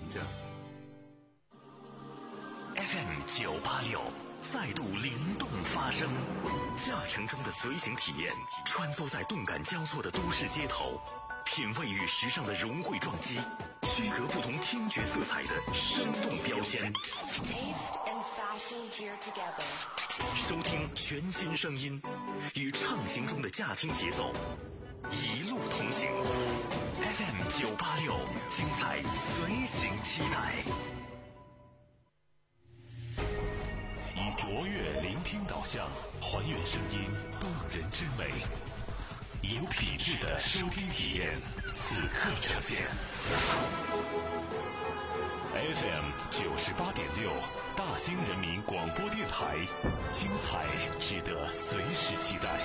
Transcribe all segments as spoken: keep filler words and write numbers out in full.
着。F M 九八六再度灵动发声，驾乘中的随行体验，穿梭在动感交错的都市街头，品味与时尚的融汇撞击，区隔不同听觉色彩的生动标签。收听全新声音，与畅行中的驾听节奏，一路同行。F M 九八六，精彩随行期待。以卓越聆听导向，还原声音动人之美，有品质的收听体验，此刻呈现。F M 九十八点六，大兴人民广播电台，精彩值得随时期待。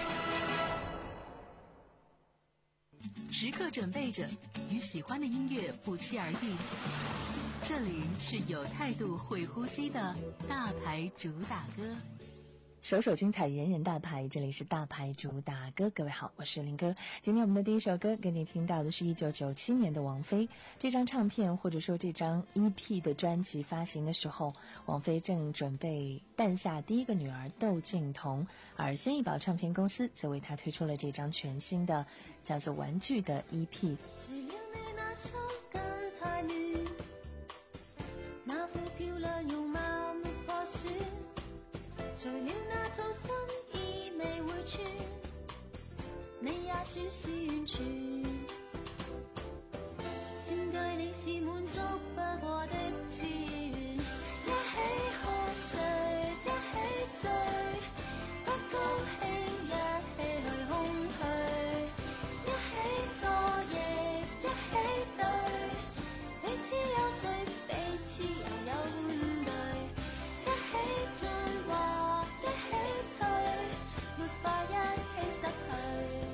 时刻准备着，与喜欢的音乐不期而遇。这里是有态度会呼吸的大牌主打歌， 首首精彩，人人大牌。这里是大牌主打歌，各位好，我是林哥。今天我们的第一首歌给你听到的是一九九七年的王菲。这张唱片或者说这张 E P 的专辑发行的时候，王菲正准备诞下第一个女儿窦靖童，而新艺宝唱片公司则为她推出了这张全新的叫做玩具的 E P。 算是完全，佔據你是滿足不過的資源，一起喝水，一起醉，不高興一起去空虛，一起錯亦一起對，彼此有誰彼此又有換對，一起進化，一起退，沒法一起失去。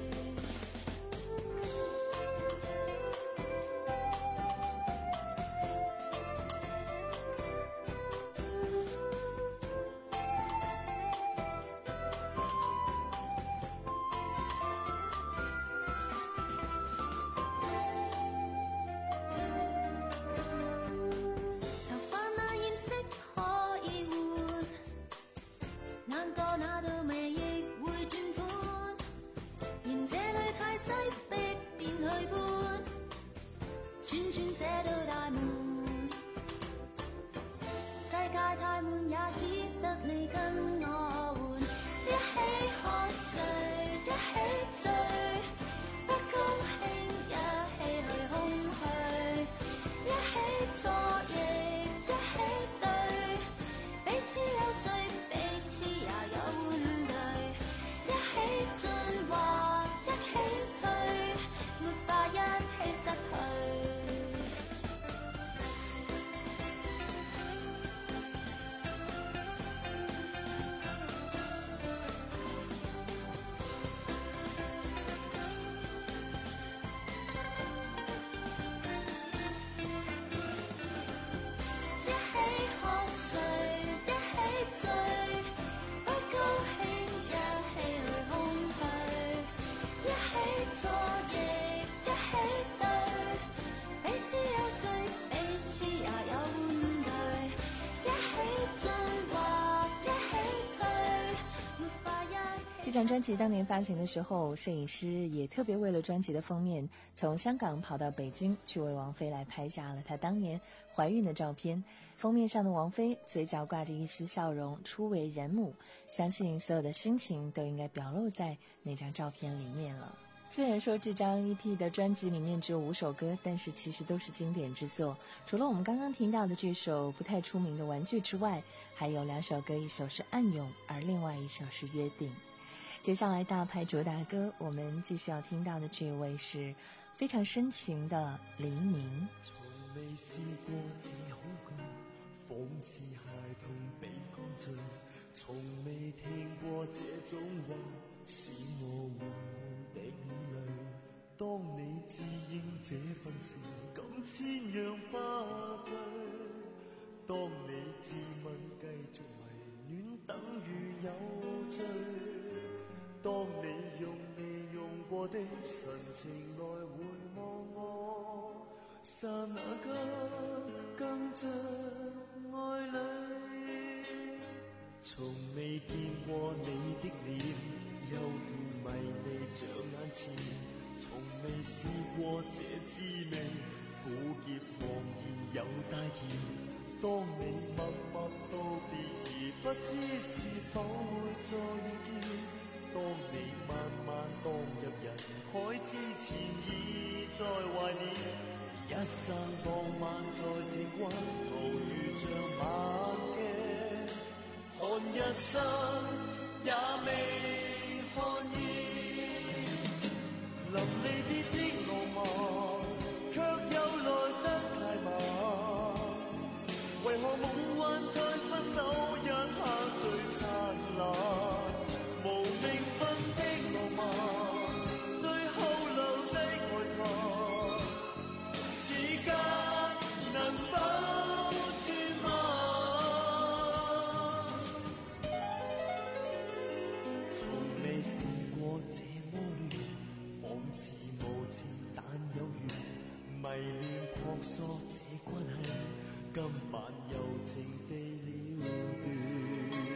这张专辑当年发行的时候，摄影师也特别为了专辑的封面从香港跑到北京去为王菲来拍下了她当年怀孕的照片。封面上的王菲嘴角挂着一丝笑容，初为人母，相信所有的心情都应该表露在那张照片里面了。虽然说这张 E P 的专辑里面只有五首歌，但是其实都是经典之作。除了我们刚刚听到的这首不太出名的玩具之外，还有两首歌，一首是暗涌，而另外一首是约定。接下来大牌主打歌，我们继续要听到的这位是非常深情的黎明。 從未試過這恐懼，仿似孩童被灌醉，從未聽過這種話，使我緩緩的眼淚。當你自認這份情感千樣不對，當你自問繼續迷戀等於有罪，當你用未用過的神情來回望我，剎那間更着愛侶，從未見過你的臉，猶如迷離像眼前，從未試過這滋味，苦澀茫然又帶甜。當你默默道別而不知是否會再遇見，當你慢慢蕩入人海之前已在懷念，一生當晚在這關頭如像晚鏡，看一生也未看厭，臨離別的浪漫卻又來得太晚，為何夢幻在分手一刻最燦爛，無名分的浪漫最後留低慨嘆，時間能否轉慢，從未試過這麼亂，仿似無情但有緣，迷戀撲朔這關係，今晚柔情地了斷。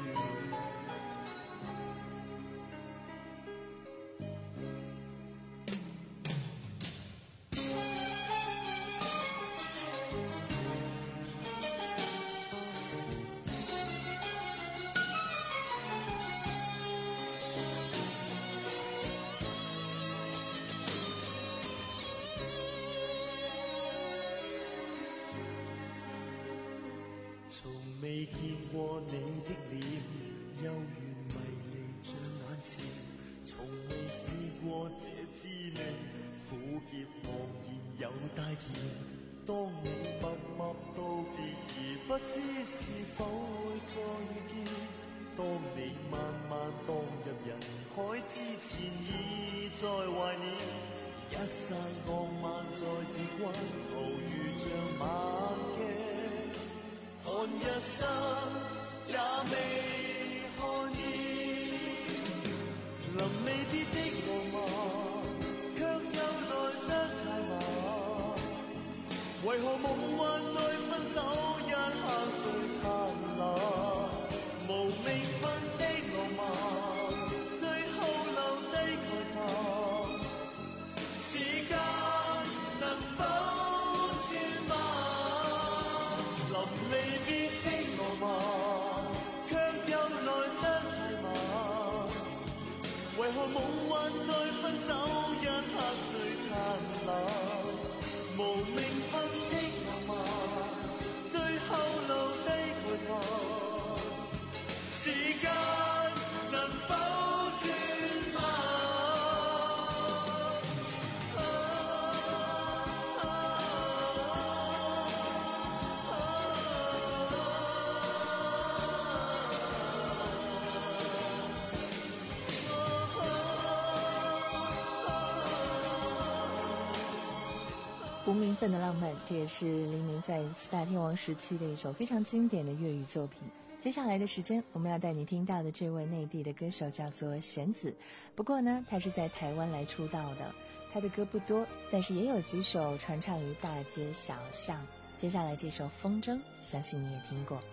從未見過你的臉，猶如迷離像眼前，從未試過這滋味，苦澀茫然又帶甜。當你默默道別而不知是否會再遇見，當你慢慢蕩入人海之前已在懷念，一生浪漫在這關頭如像晚鏡，看一生也未看厭，臨離別的浪漫卻又來得太晚，為何夢幻在分手一刻最燦爛，無名分的浪漫最後留低慨嘆，時間能否轉慢，臨離別的浪漫卻又來得太晚，為何夢幻在分手一刻最燦爛，無名分的浪漫最後留低慨嘆，時間能否轉慢， 无名份的浪漫，这也是黎明在四大天王时期的一首非常经典的粤语作品。接下来的时间，我们要带你听到的这位内地的歌手叫做弦子，不过呢，他是在台湾来出道的。他的歌不多，但是也有几首传唱于大街小巷。接下来这首《风筝》，相信你也听过。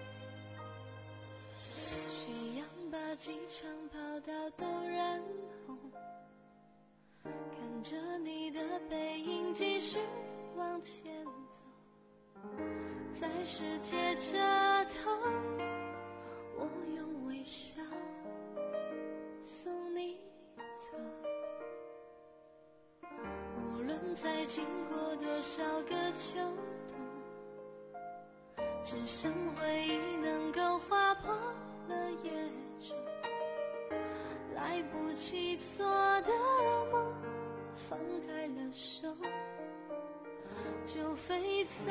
夕阳把机场跑道都染红，看着你的背影继续往前走，在世界这头，我用微笑送你走。无论再经过多少个秋冬，只剩回忆能够划破了野种，来不及做的梦，放开了手就飞走。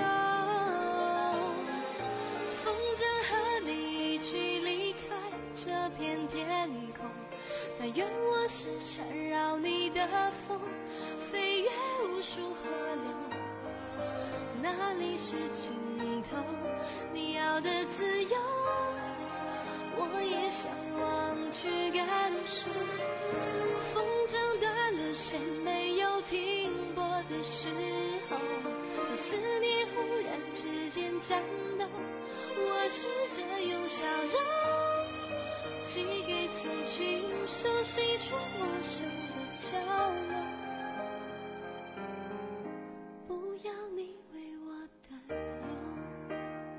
风筝和你一起离开这片天空，但愿我是缠绕你的风，飞越无数河流，哪里是尽头？你要的自由，我也向往去感受。风筝断了线，没有停泊的时候，当思念忽然之间战斗。我试着用笑容寄给曾经熟悉却陌生的角落，不要你为我担忧。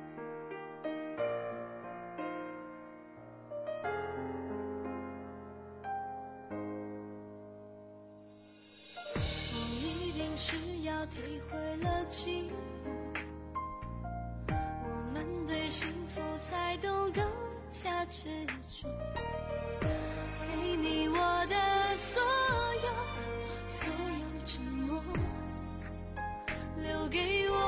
不一定是要体会了寂寞，我们对幸福才懂更加执着。给你我的所有，所有承诺，留给我。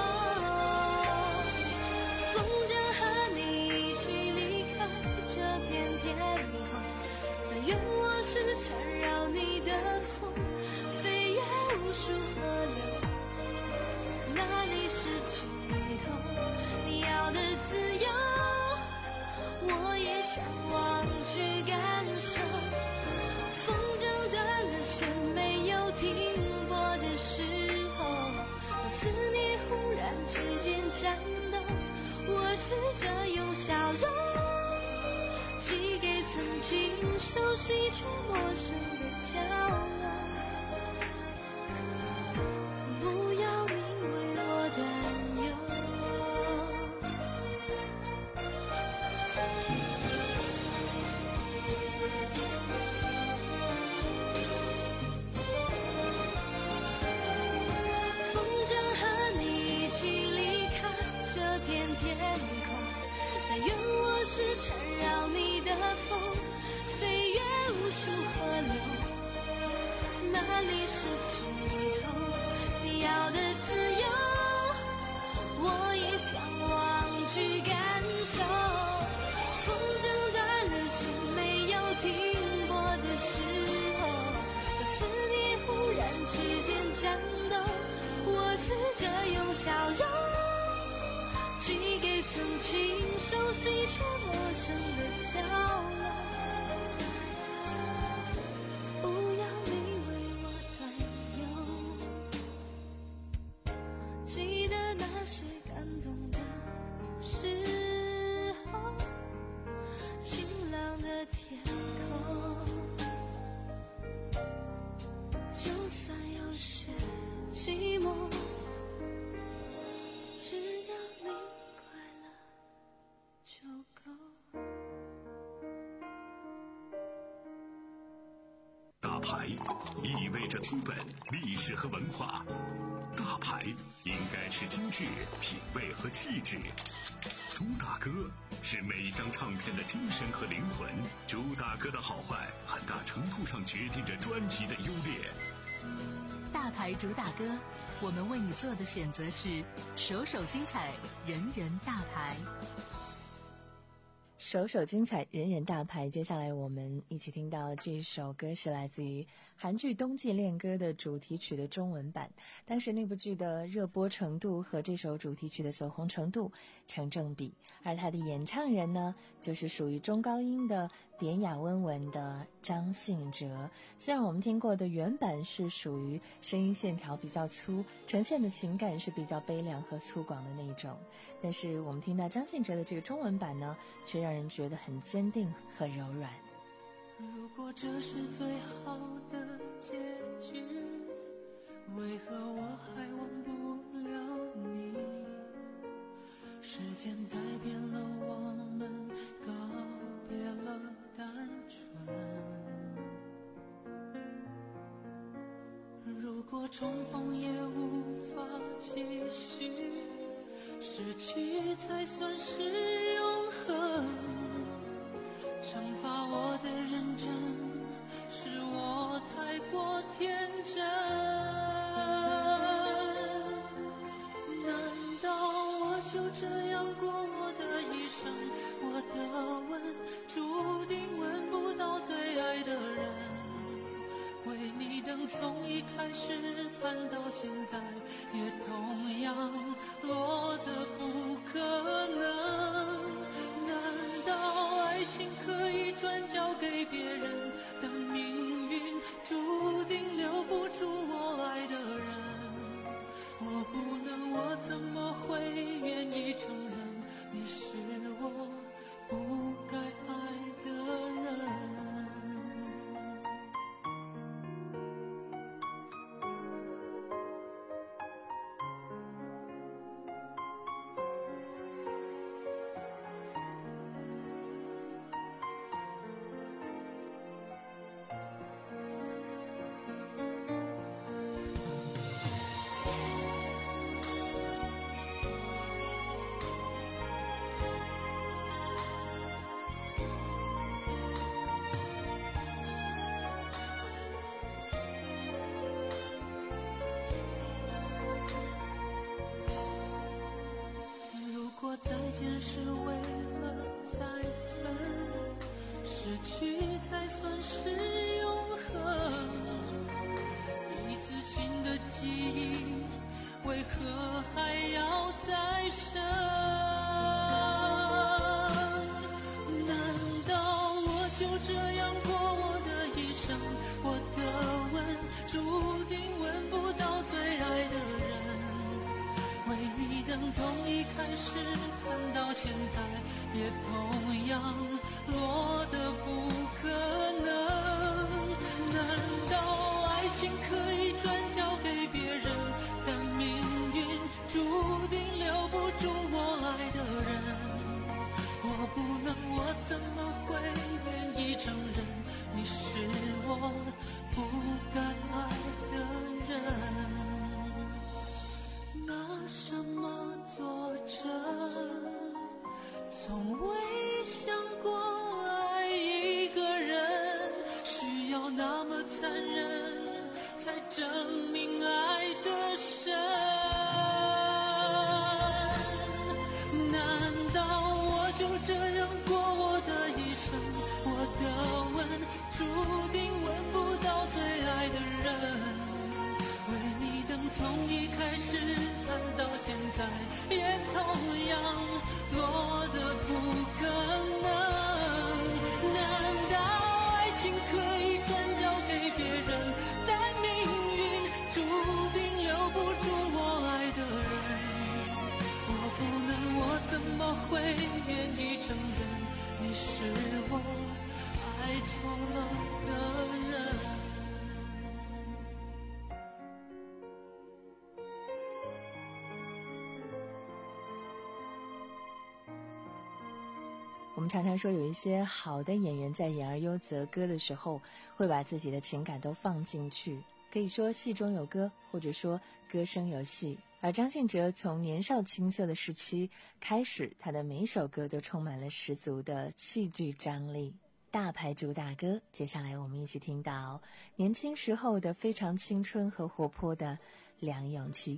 风筝和你一起离开这片天空，但愿我是缠绕你的风，飞越无数河流，哪里是尽头？你要的自由，我也向往去感受。风筝断了线没有停泊的时候，当思念忽然之间颤抖，我试着用笑容寄给曾经熟悉却陌生的角落，不要你为我担忧。风筝和你一起离开这片天空，但愿我是缠绕你的风，飞越无数河流，哪里是尽头？你要的自由，我也向往去感受。风筝断了线没有停泊的时候，当思念忽然之间颤抖，我试着用笑容寄给曾经熟悉却陌生的角落，不要你为我担忧。记得那些感动的时候，晴朗的天空，就算有些寂寞，只要你快乐就够。 大牌意味着资本、历史和文化，大牌应该是精致、品味和气质。朱大哥是每一张唱片的精神和灵魂，朱大哥的好坏很大程度上决定着专辑的优劣。 大牌主打歌，我们为你做的选择是首首精彩，人人大牌。 首首精彩，人人大牌。接下来我们一起听到这首歌是来自于韩剧《冬季恋歌》的主题曲的中文版。当时那部剧的热播程度和这首主题曲的走红程度成正比，而它的演唱人呢，就是属于中高音的典雅温文的张信哲。虽然我们听过的原版是属于声音线条比较粗，呈现的情感是比较悲凉和粗犷的那一种，但是我们听到张信哲的这个中文版呢，却让人觉得很坚定和柔软。 如果这是最好的结局，为何我还忘不了你？时间改变了我们，告别了单纯。如果重逢也无法继续，失去才算是永恒。惩罚我的认真，是我太过天真。难道我就这样过我的一生？我的吻注定吻不到最爱的人，为你等从一开始盼到现在，也同样落得不可能。难道爱情可以转交给别人？但命运注定留不住我爱的人，我不能，我怎么会愿意再见是为了再分，失去才算是永恒。一丝新的记忆，为何还要再生？难道我就这样过我的一生？我的吻注定吻不到最爱的人，为你等从一开始看到现在，也同样落得不可能。难道爱情可以转交给别人，但命运注定留不住我爱的人？我不能，我怎么会愿意承认你是我不该爱的人？拿什么作证？从未想过爱一个人需要那么残忍，才证明爱的深。难道我就这样过我的一生？我的吻注定吻不到最爱的人，为你等从一开始看到现在，也同样落得不可能。难道爱情可以转交给别人，但命运注定留不住我爱的人？我不能，我怎么会愿意承认你是我爱错了的人？ 我们常常说，有一些好的演员在演而优则歌的时候，会把自己的情感都放进去，可以说戏中有歌，或者说歌声有戏。而张信哲从年少青涩的时期开始，他的每一首歌都充满了十足的戏剧张力。大牌主打歌，接下来我们一起听到年轻时候的非常青春和活泼的梁咏琪。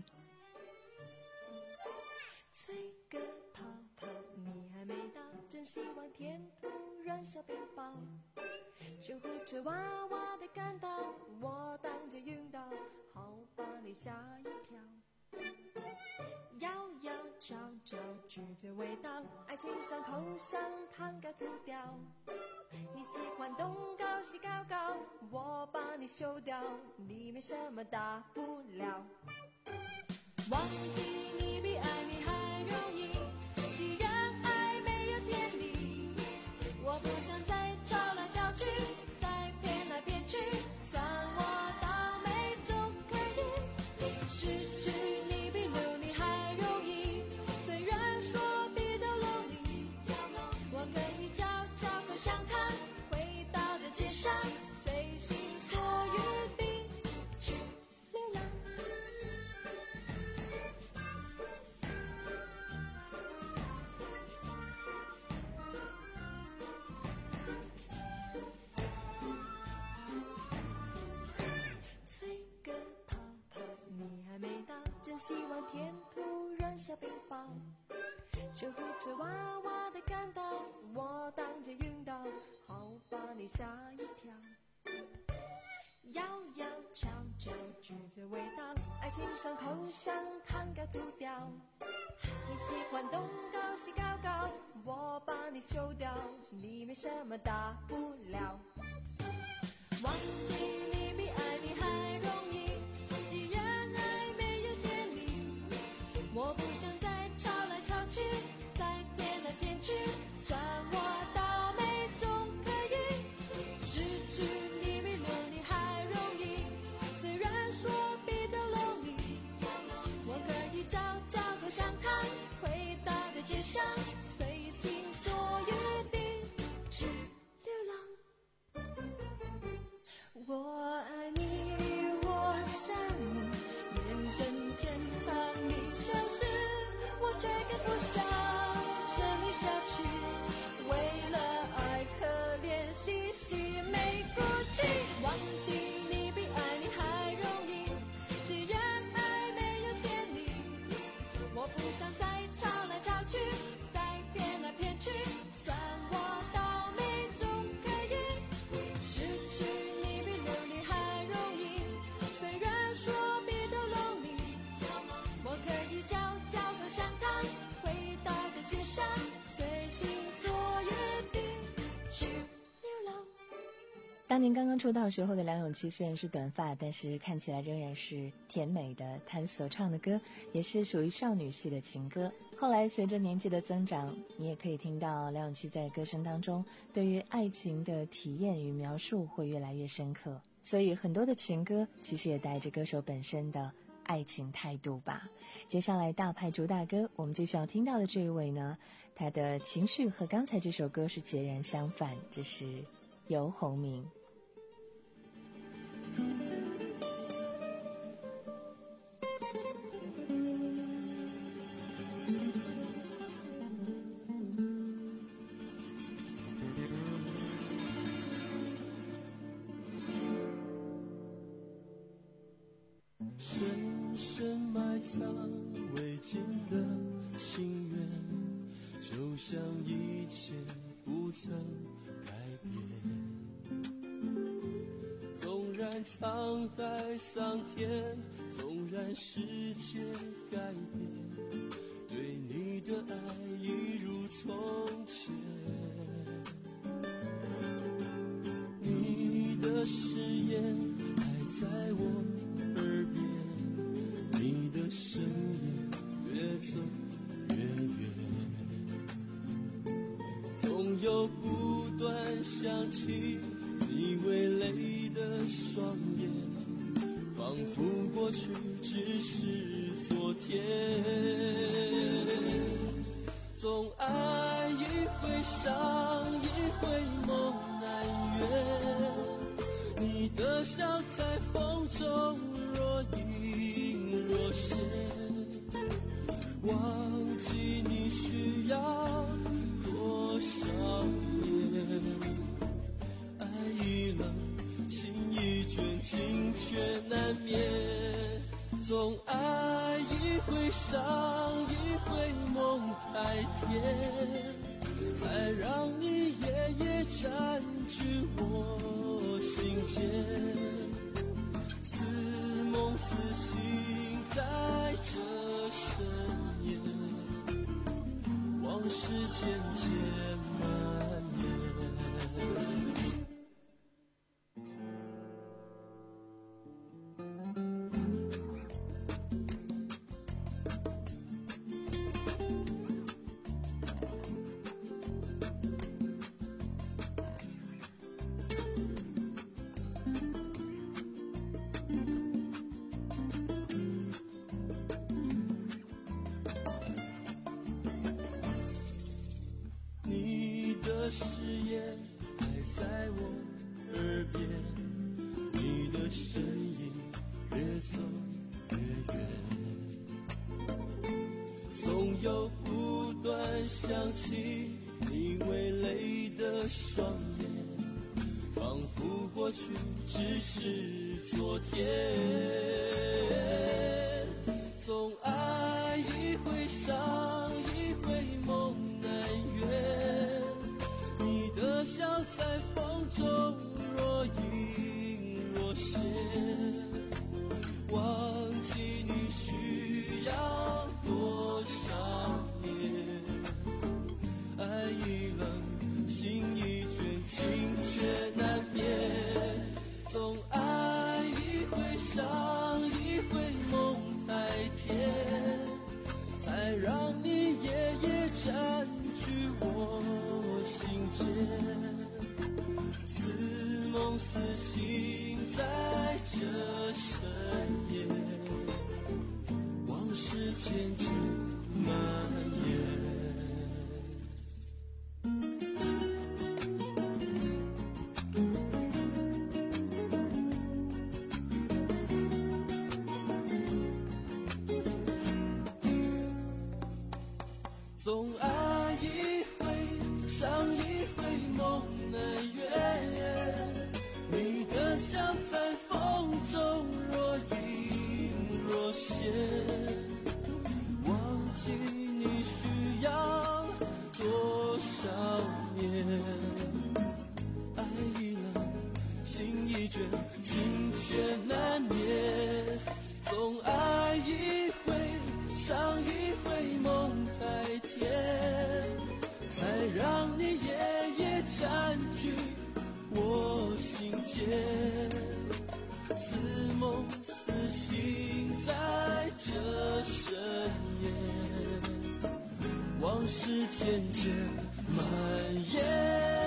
吹个泡泡，你还没到，真希望天突然下冰雹，救护车哇哇的赶到，我当街晕倒，好把你吓一跳。摇摇悄悄，拒绝味道，爱情伤口像糖该吐掉。你喜欢东高西高高，我把你修掉，你没什么大不了。忘记你比爱你还容易，既然爱没有天理，我不想再吵来吵去，再骗来骗去，算我倒霉总可以。失去你比留你还容易，虽然说比较容易，我可以悄悄口相谈，回到的街上，随心所欲地去流浪。吹个泡泡，你还没到，真希望天突然下冰雹，救护车哇哇的赶到，我当街晕倒，好把你吓一跳。摇摇悄悄，拒绝味道，爱情伤口像糖该吐掉。你喜欢东高西高高，我把你修掉，你没什么大不了。忘记你比爱你还容易，既然爱没有天理，我不想再吵来吵去，再骗来骗去，算我倒霉总可以。失去你比留你还容易，虽然说比较容易，我可以悄悄口相谈，回到的街上，随心所欲地去流浪。我爱你，我想你，眼睁睁看你消失，我却更不想生你下去。为了爱，可怜兮兮没骨气。忘记你比爱你还容易，既然爱没有天理，我不想再吵来吵去， 骗来骗去，算我倒霉总可以。失去你比留你还容易，虽然说比较 lonely， 我可以悄悄地上趟，回到的街上，随心所欲地去流浪。 当年刚刚出道时候的梁咏琪虽然是短发，但是看起来仍然是甜美的。她所唱的歌也是属于少女系的情歌。后来随着年纪的增长，你也可以听到梁咏琪在歌声当中对于爱情的体验与描述会越来越深刻。所以很多的情歌其实也带着歌手本身的爱情态度吧。接下来大牌主打歌，我们继续要听到的这一位呢，他的情绪和刚才这首歌是截然相反，这是游鸿明。 深深埋藏未尽的情缘，就像一切不曾改变。纵然沧海桑田，纵然世界改变，对你的爱一如从前。你的誓言还在我耳边，你的声音越走越远，总有不断想起你微泪的双眼，仿佛过去只是昨天。总爱一回伤，一回梦难圆，你的笑在风中若隐若现，忘记你需要多少年。爱已冷，心已倦，情却难眠。总爱一回伤，一回梦太甜，才让你夜夜占据我心间。似梦似醒在这深夜，往事渐渐蔓延。誓言还在我耳边，你的身影越走越远，总有不断想起你微泪的双眼，仿佛过去只是昨天。总爱一回伤，一回梦难圆，你的笑在风中若隐若现，忘记你需要多少年。爱已冷，心已倦，情却难眠。总爱一回伤，一回梦太甜，才让你夜夜占据我心间。似梦似醒在这深夜，往事渐渐蔓延。总爱一回伤，一回梦难圆，你的笑在风中若隐若现，忘记你需要多是渐渐蔓延。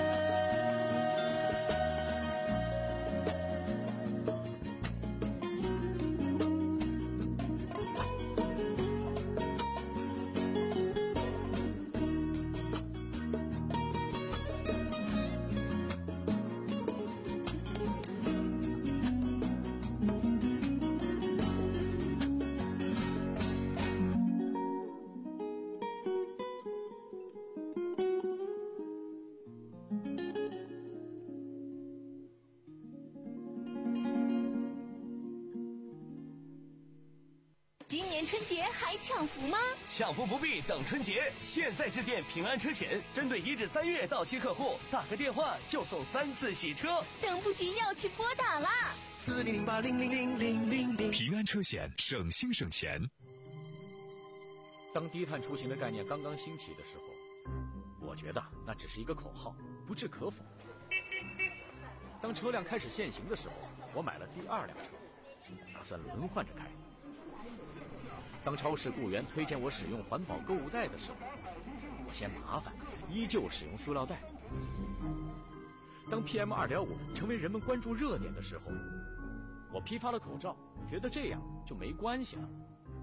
今年春节还抢福吗？ 抢福不必等春节，现在致电平安车险，针对一至三月到期客户，打个电话就送三次洗车。 等不及要去拨打啦！ 四零零八零零零零零零。 平安车险，省心省钱。 当低碳出行的概念刚刚兴起的时候，我觉得那只是一个口号，不置可否。当车辆开始限行的时候，我买了第二辆车，打算轮换着开。当超市雇员推荐我使用环保购物袋的时候，我嫌麻烦，依旧使用塑料袋。当 P M 二点五 成为人们关注热点的时候，我批发了口罩，觉得这样就没关系了。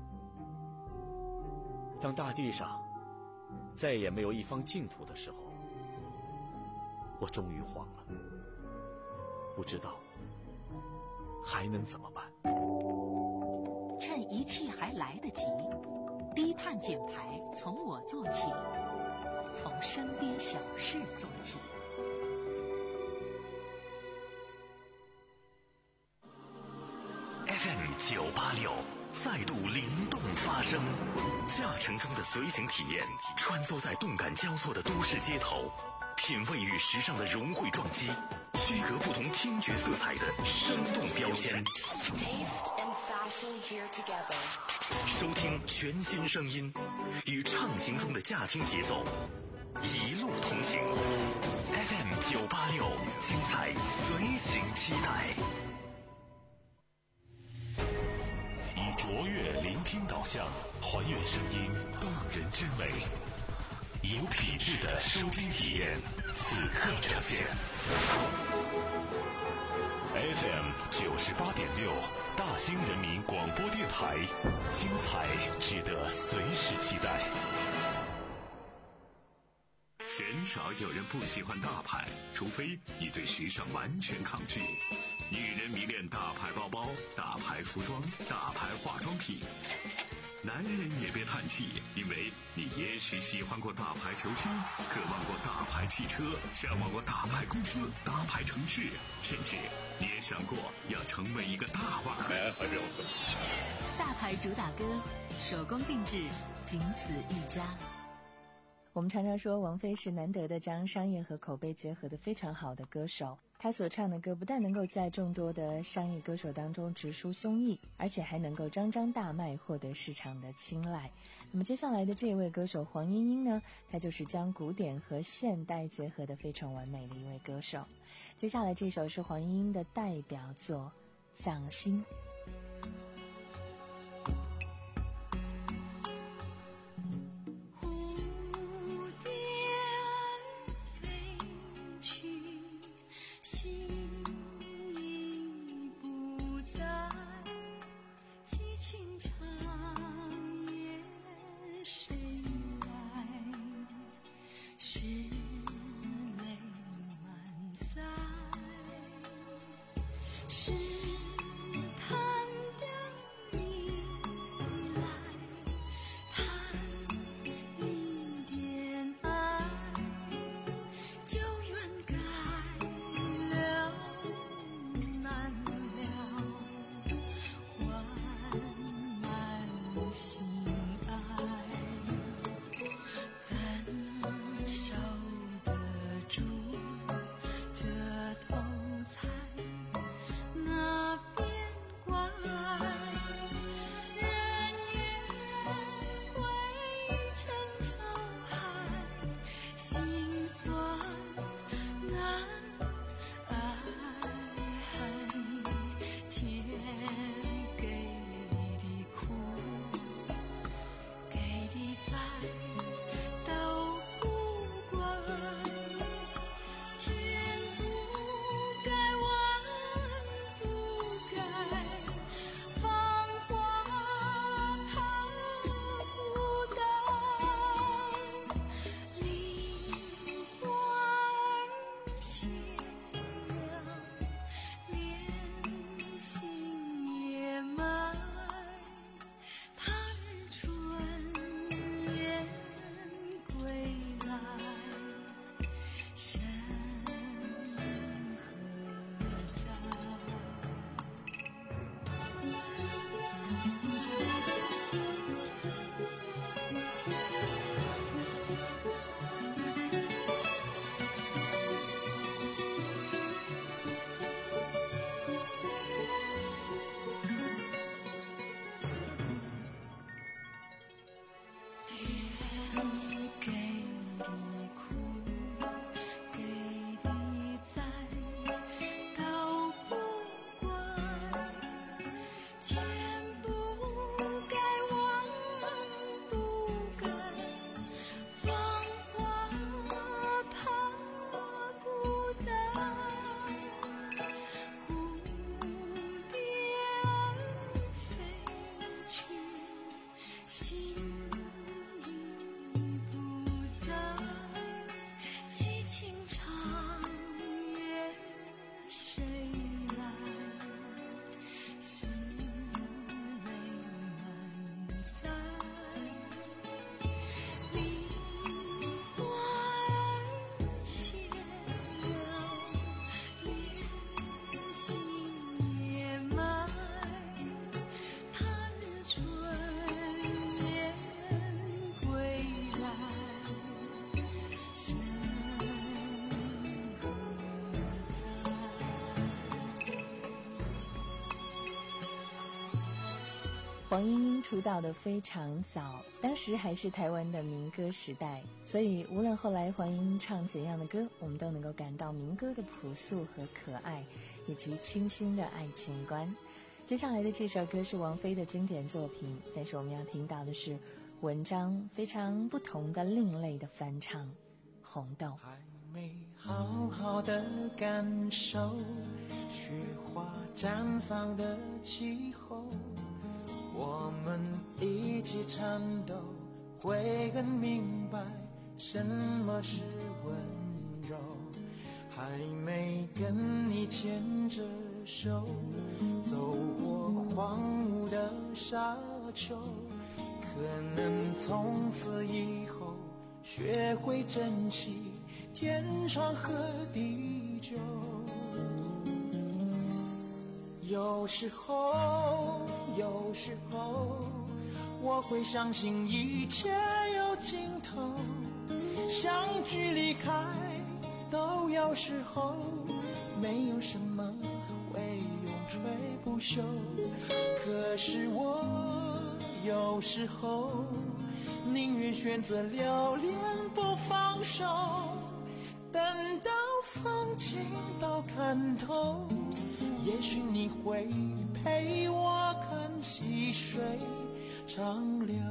当大地上再也没有一方净土的时候，我终于慌了，不知道还能怎么办。 趁一切还来得及，低碳减排从我做起，从身边小事做起。 F M 九八六再度灵动发声，驾乘中的随行体验，穿梭在动感交错的都市街头，品味与时尚的融汇撞击，区隔不同听觉色彩的生动标签。收听全新声音，与畅行中的驾听节奏，一路同行。F M 九八六，精彩随行期待。以卓越聆听导向，还原声音动人之美，有品质的收听体验，此刻呈现。F M 九十八点六，大兴人民广播电台，精彩值得随时期待。鲜少有人不喜欢大牌，除非你对时尚完全抗拒。女人迷恋大牌包包、大牌服装、大牌化妆品。男人也别叹气，因为你也许喜欢过大牌球星，渴望过大牌汽车，向往过大牌公司、大牌城市，甚至你也想过要成为一个大腕儿。 大牌主打歌，手工定制，仅此一家。 我们常常说王菲是难得的将商业和口碑结合得非常好的歌手，她所唱的歌不但能够在众多的商业歌手当中直抒胸臆，而且还能够张张大卖，获得市场的青睐。那么接下来的这位歌手黄莺莺呢，她就是将古典和现代结合得非常完美的一位歌手。接下来这首是黄莺莺的代表作《掌心》。 心爱。 黄莺莺出道的非常早，当时还是台湾的民歌时代，所以无论后来黄莺莺唱怎样的歌，我们都能够感到民歌的朴素和可爱，以及清新的爱情观。接下来的这首歌是王菲的经典作品，但是我们要听到的是文章非常不同的另类的翻唱《红豆》。 还没好好的感受雪花绽放的气候，我们一起颤抖，会更明白什么是温柔。还没跟你牵着手走过荒芜的沙丘，可能从此以后学会珍惜天长和地久。有时候有时候我会相信一切有尽头，相聚离开都有时候，没有什么会永垂不朽。可是我有时候宁愿选择留恋不放手，等到风景都看透，也许你会陪我看细水长流。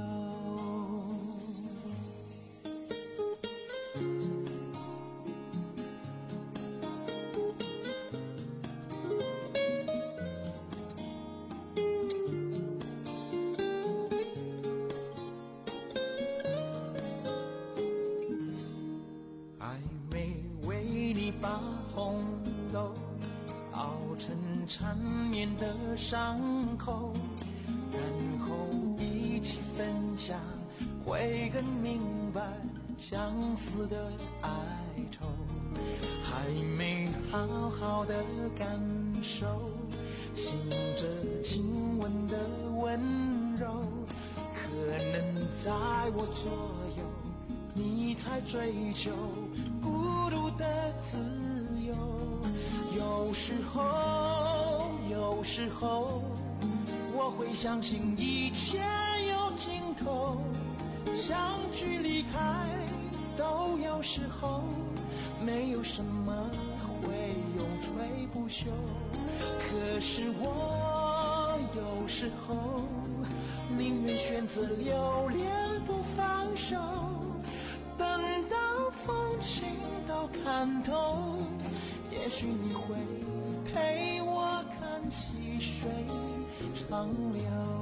把红豆熬成缠绵的伤口，然后一起分享，会更明白相思的哀愁。还没好好的感受醒着亲吻的温柔，可能在我左右你才追求孤独的自由。有时候有时候我会相信一切有尽头，相聚离开都有时候，没有什么会永垂不朽。可是我有时候宁愿选择留恋不放手，等到风景都看透，也许你会陪我看细水长流。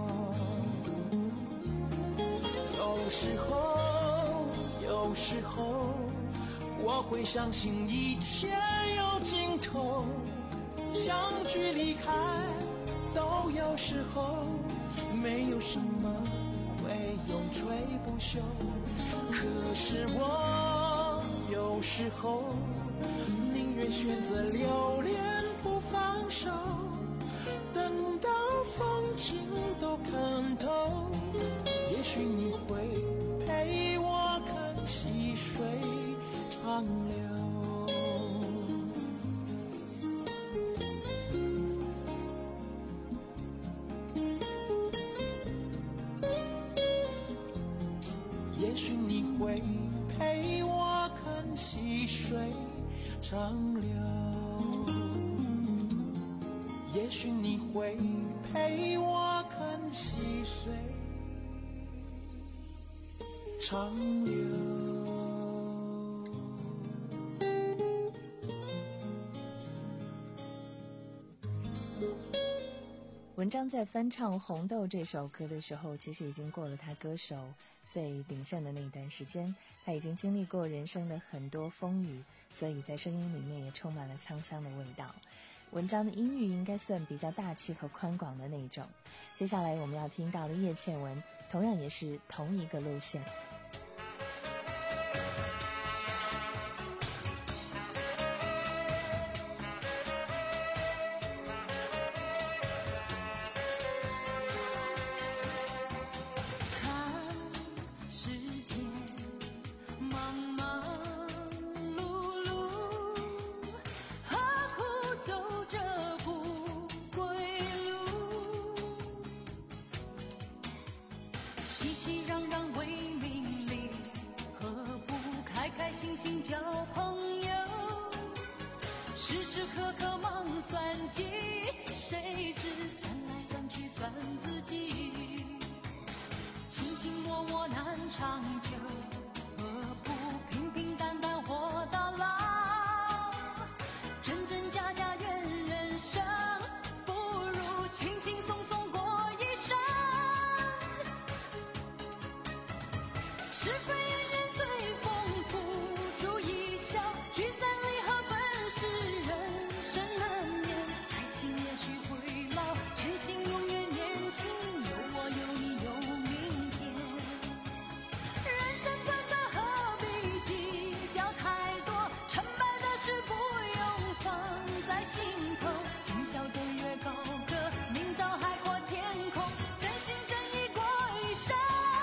有时候有时候我会相信一切有尽头，相聚离开都有时候，没有什么会永垂不朽。可是我有时候宁愿选择留恋不放手，等到风景都看透，也许你会陪我看细水长流。也许你会陪我看细水长流，也许你会陪我看细水长流。 文章在翻唱《红豆》这首歌的时候，其实已经过了他歌手最鼎盛的那段时间，他已经经历过人生的很多风雨，所以在声音里面也充满了沧桑的味道。文章的音域应该算比较大气和宽广的那种。接下来我们要听到的叶倩文同样也是同一个路线。 自己，卿卿我我难长久，何不平平淡淡活到老？真真假假怨人生，不如轻轻松松过一生。是非恩怨随风付诸一笑，聚散离合本是人生难免。爱情也许会老，真心永远年轻，有我有你有明天。人生短短何必计较太多，成败的事不用放在心头。今宵对月高歌，明朝海阔天空，真心真意过一生。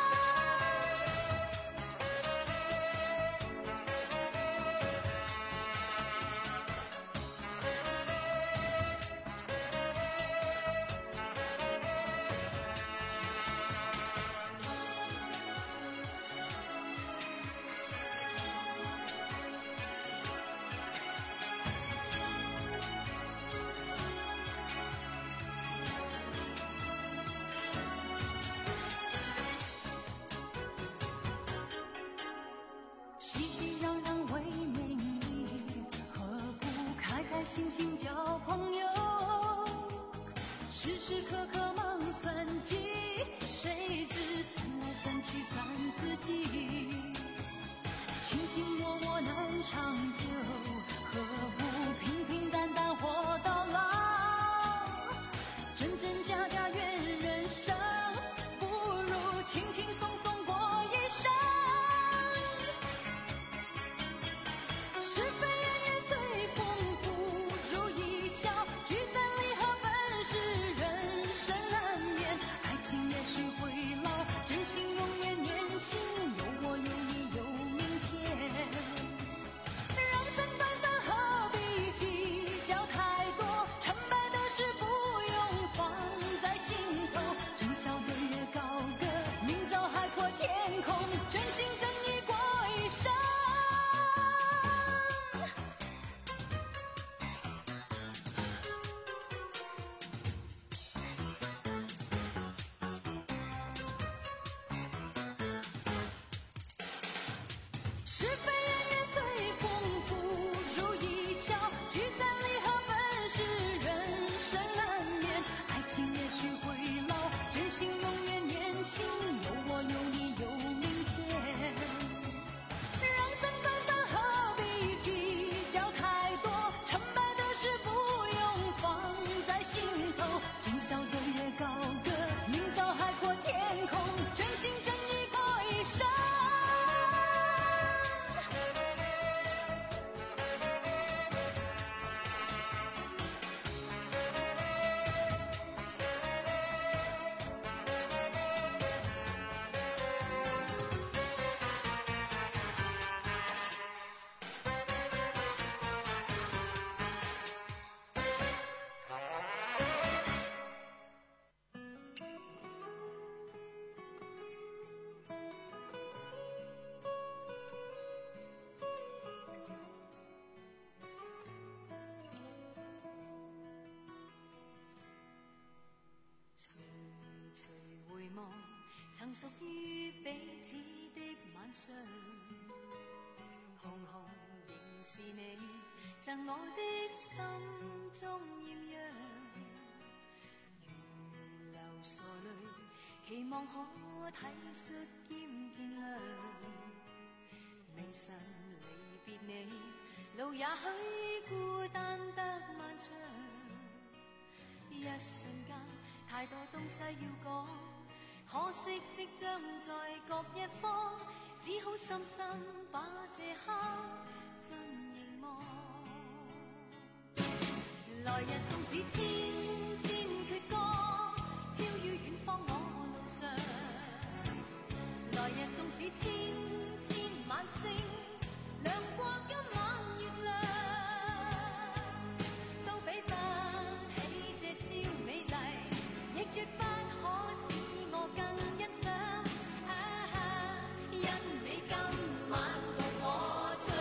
熙熙攘攘为美丽，何不开开心心交朋友？时时刻刻忙算计，谁知算来算去算自己。卿卿我我难长久，何不平平淡淡活到老？真真假假怨人生，不如轻轻松松过一生。是非恩怨随风付诸一笑，聚散离合本是人生难免。爱情也许会老，真心永远年轻，有我有你有明天。人生短短何必计较太多，成败的事不用放在心头。今宵对月高歌，明朝海阔天空，真心真意过一生。是非恩怨随风付诸一笑，聚散离合本是人生难免。爱情也许会老，真心永远年轻，有我有你有明天。人生短短何必计较太多，成败的事不用放在心头。今宵对月高歌，明朝海阔天空，真心真意过一生。徐徐回望，曾屬於彼此的晚上，紅紅仍是你贈我的心中豔陽。如流傻淚，期望可體恤兼見諒。明晨離別你，路也許孤單得漫長。一瞬間太多東西要講，可惜即將在各一方，只好深深把這刻盡凝望。來日縱使千千闕歌，飄於遠方我路上。來日縱使千千晚星，亮過今晚月亮，都比不起這宵美麗，亦絕不可使我更欣賞。啊，因你今晚共我唱。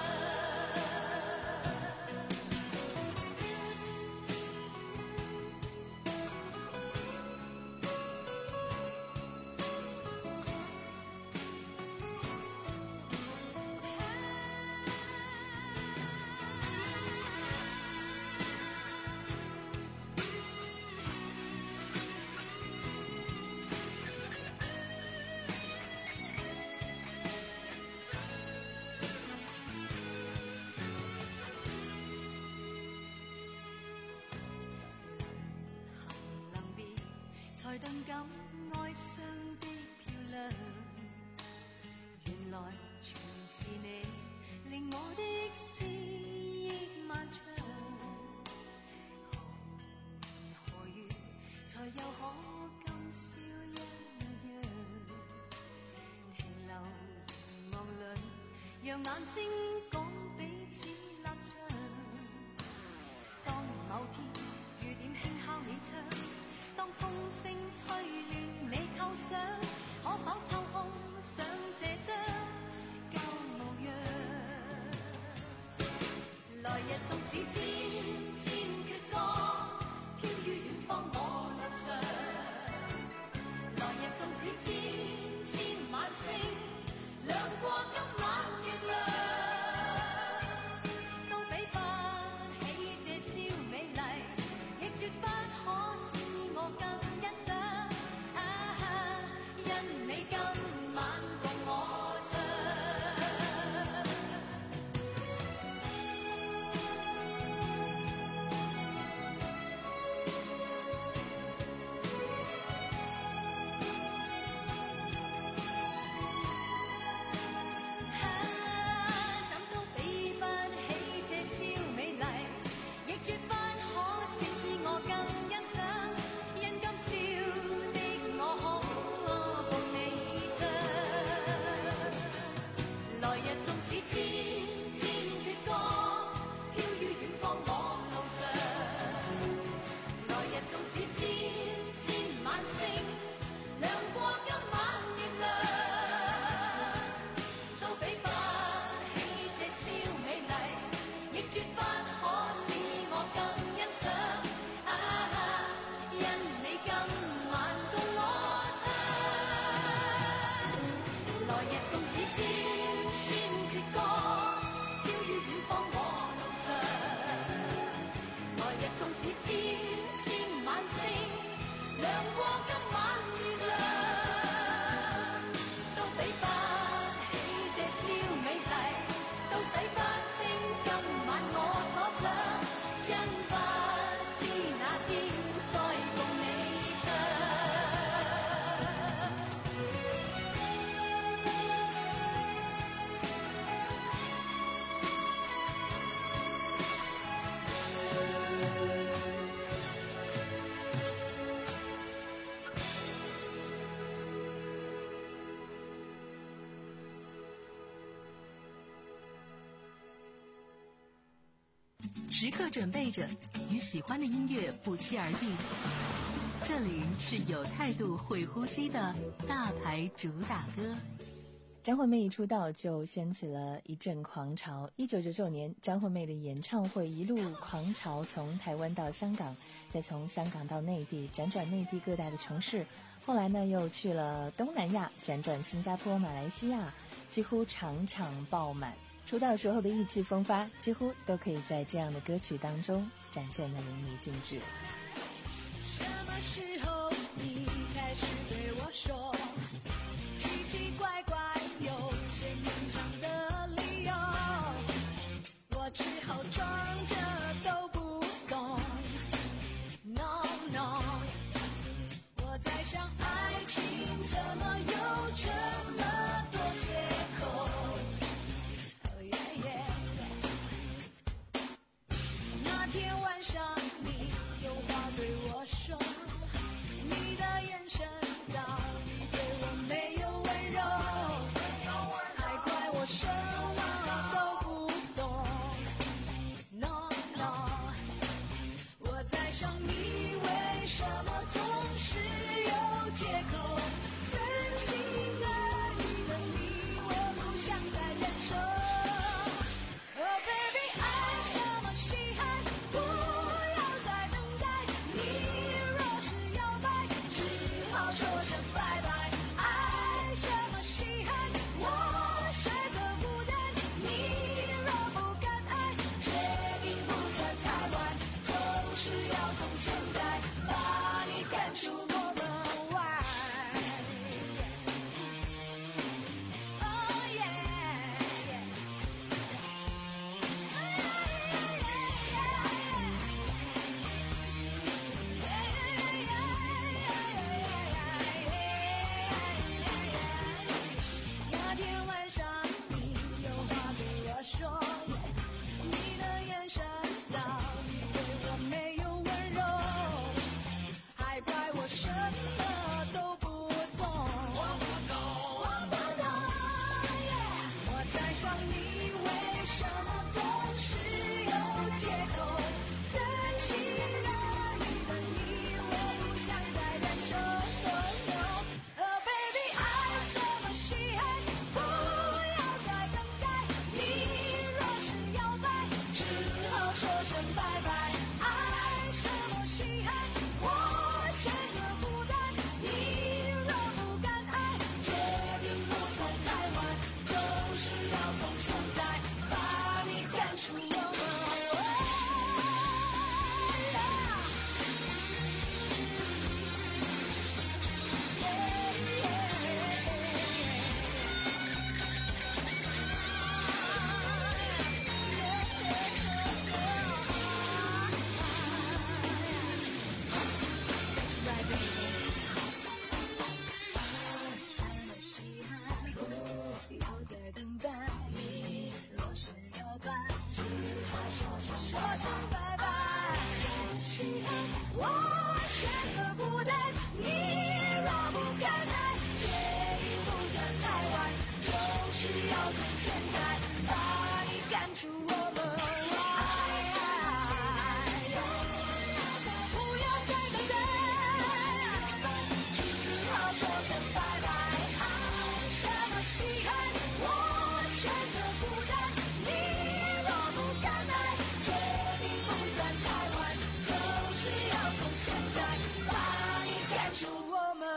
感哀傷的漂亮，原來全是你令我的思憶漫長。何年何月才又可今宵一樣停留望裏，讓眼睛講彼此立場。當某天雨點輕敲你窗，當風聲吹亂你構想，可否抽空想這張舊模樣？來日縱使漸漸缺光，飄於遠方我路上。來日縱使漸漸晚星，亮過今晚月亮，都比不起這宵美麗，亦絕不可使我更欣賞。啊，因你今晚共我唱。 时刻准备着，与喜欢的音乐不期而遇。这里是有态度、会呼吸的大牌主打歌。 张惠妹一出道就掀起了一阵狂潮。一九九九年，张惠妹的演唱会一路狂潮，从台湾到香港，再从香港到内地，辗转内地各大的城市。后来呢，又去了东南亚，辗转新加坡、马来西亚，几乎场场爆满。出道时候的意气风发，几乎都可以在这样的歌曲当中展现得淋漓尽致。 什么时候你开始对我说奇奇怪怪有些勉强的理由，我只好装着都不懂。 No no， 我在想爱情怎么有这么多借口。 那天晚上，你有话对我说，你的眼神晚上你有话对我说，你的眼神早已对我没有温柔，还怪我什么都不懂。我不懂，我不懂，我在想你为什么总是有借口，真心爱你的你我不想再忍受。Oh baby， 爱什么稀罕，不要再更改。你若是摇摆，只好说声拜拜。爱什么稀罕，我选择孤单。你若不敢爱，决定不算太晚，就是要从现在把你赶出我们。说声拜拜，我选择孤单。你若不敢爱，决定不算太晚，就是要从现在把你赶出我们。不要再等待，只好说声拜拜。爱什么稀罕，我选择孤单。你若不敢爱，决定不算太晚，就是要从现在把你赶出我们。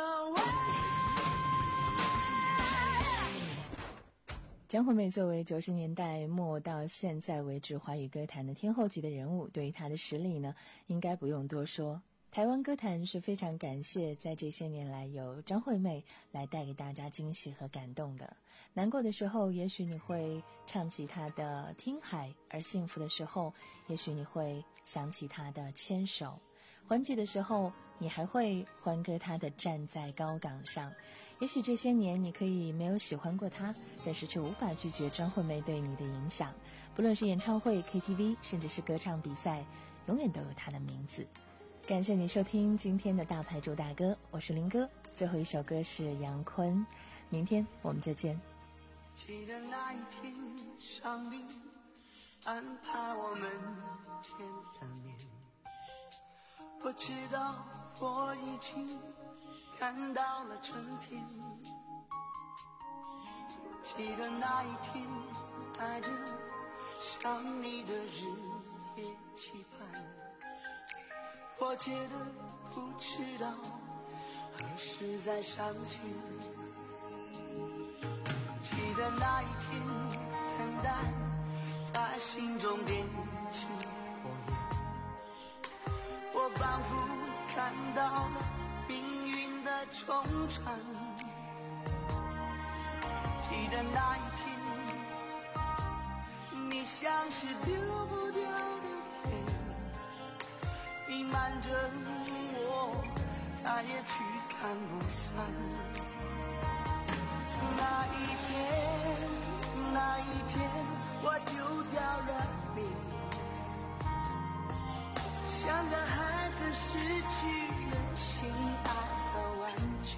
张惠妹作为九十年代末到现在为止华语歌坛的天后级的人物，对于她的实力呢，应该不用多说。台湾歌坛是非常感谢在这些年来有张惠妹来带给大家惊喜和感动的。难过的时候，也许你会唱起她的《听海》，而幸福的时候，也许你会想起她的《牵手》。欢聚的时候，你还会欢歌她的《站在高岗上》。也许这些年你可以没有喜欢过她，但是却无法拒绝张惠妹对你的影响。不论是演唱会、K T V， 甚至是歌唱比赛，永远都有她的名字。感谢你收听今天的大牌主打歌，我是林哥。最后一首歌是杨坤，明天我们再见。 记得那一天上帝安排我们见了面，我知道我已经看到了春天。记得那一天带着想你的日夜期盼，迫切的不知道何时再相见。记得那一天等待在心中点起火焰，我仿佛看到了命运的冲传。记得那一天你像是丢不掉的天，弥漫着我再也去看不散。那一天那一天我丢掉了你，像个孩子失去了心爱的玩具。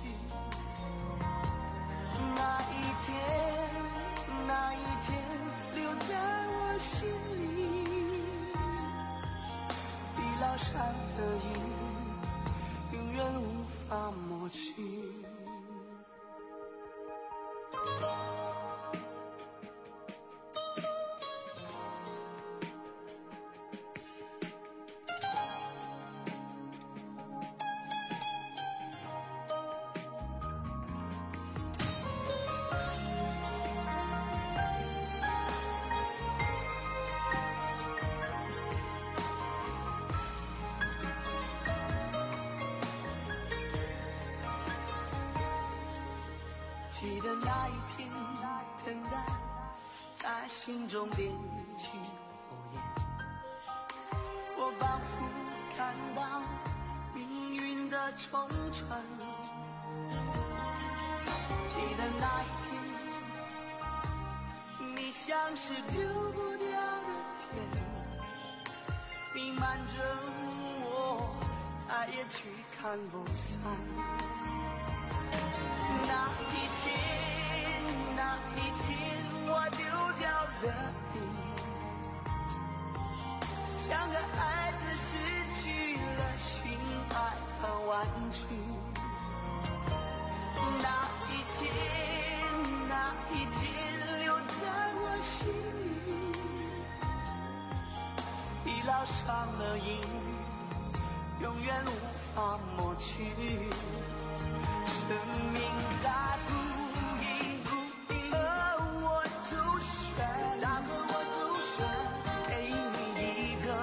那一天那一天留在我心里，比老山的影永远无法抹去。记得那一天等待在心中点起火焰，我仿佛看到命运的冲传。记得那一天像是丢不掉的天，弥漫着我，再也驱赶不散。那一天，那一天，我丢掉了你，像个孩子失去了心爱的玩具。那一天，那一天，留在我心里，已烙上了印，永远无法抹去。生命在不应不应和我周旋，它和我周旋，给你一个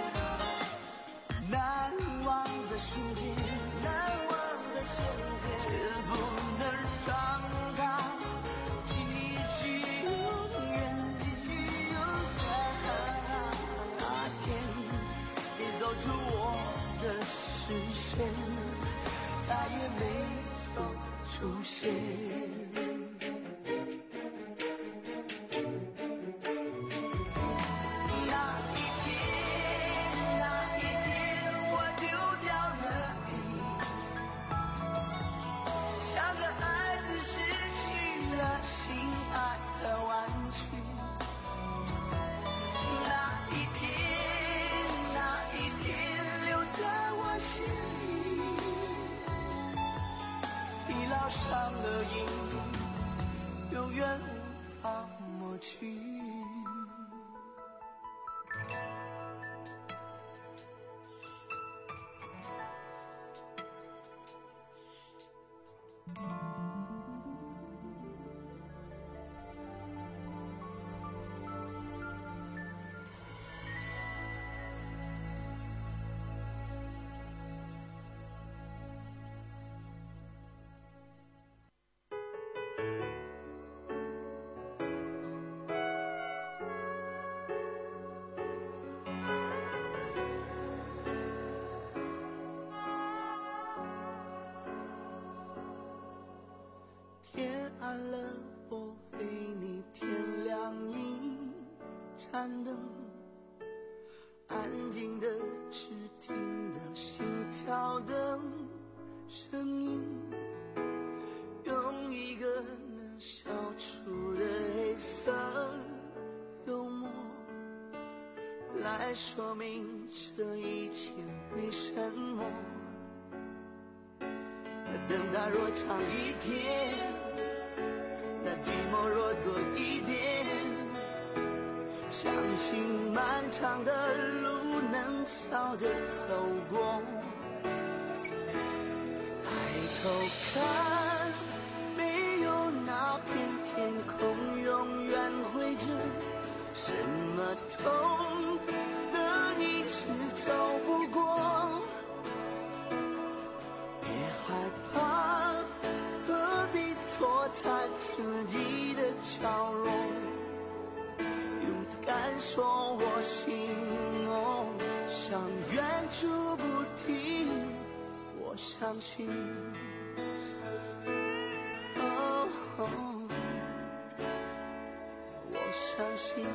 难忘的瞬间，难忘的瞬间，却不能让它继续永远，继续永远。那天你走出我的视线，再也没出现。那一天，那一天，我丢掉了你，像个孩子失去了心爱的玩具。那一天，那一天，留在我心里，已烙上了印，永远无法抹去。天暗了，我为你点亮一盏灯，安静的只听得心跳的声音，用一个能消除的黑色幽默来说明这一切没什么。等待若长一天，那寂寞若多一点，相信漫长的路能笑着走过。抬头看，没有哪片天空永远会着，什么痛能一直走不过。别害怕，何必躲在自己的角落，勇敢说我心哦，像远处不停，我相信。哦，哦我相信。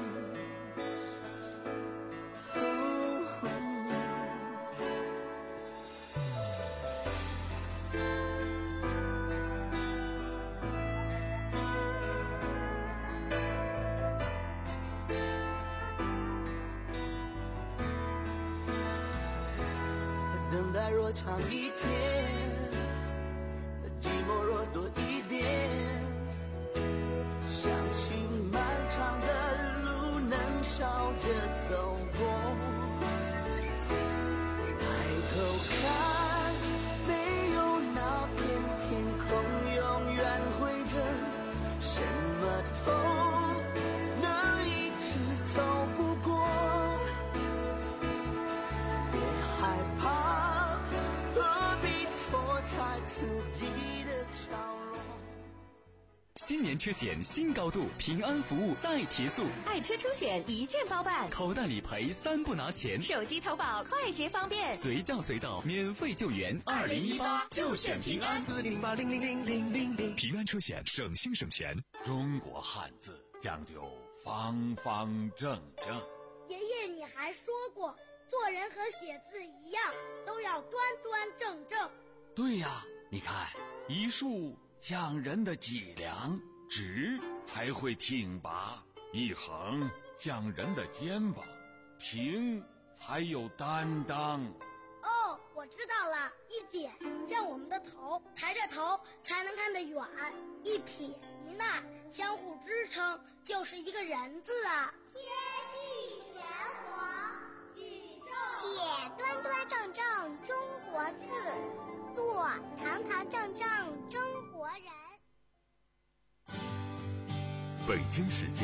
等待若长一天，那寂寞若多一点，相信漫长的路能笑着走过。抬头看，没有哪片天空永远会着，什么痛能一直走不过。别害怕，何必躲在自己的角落。 新年车险新高度，平安服务再提速， 爱车出险一键包办， 口袋理赔三不拿钱， 手机投保快捷方便， 随叫随到，免费救援。 二零一八就选平安， 四零八零零零零零零。 平安车险省心省钱。 中国汉字讲究方方正正。 爷爷，你还说过，做人和写字一样，都要端端正正。 对呀，你看，一竖像人的脊梁，直才会挺拔；一横像人的肩膀，平才有担当。 哦，我知道了，一点像我们的头，抬着头才能看得远；一撇一捺相互支撑，就是一个人字啊。 天地玄黄，宇宙写端端正正中国字，做堂堂正正中国人。 北京时间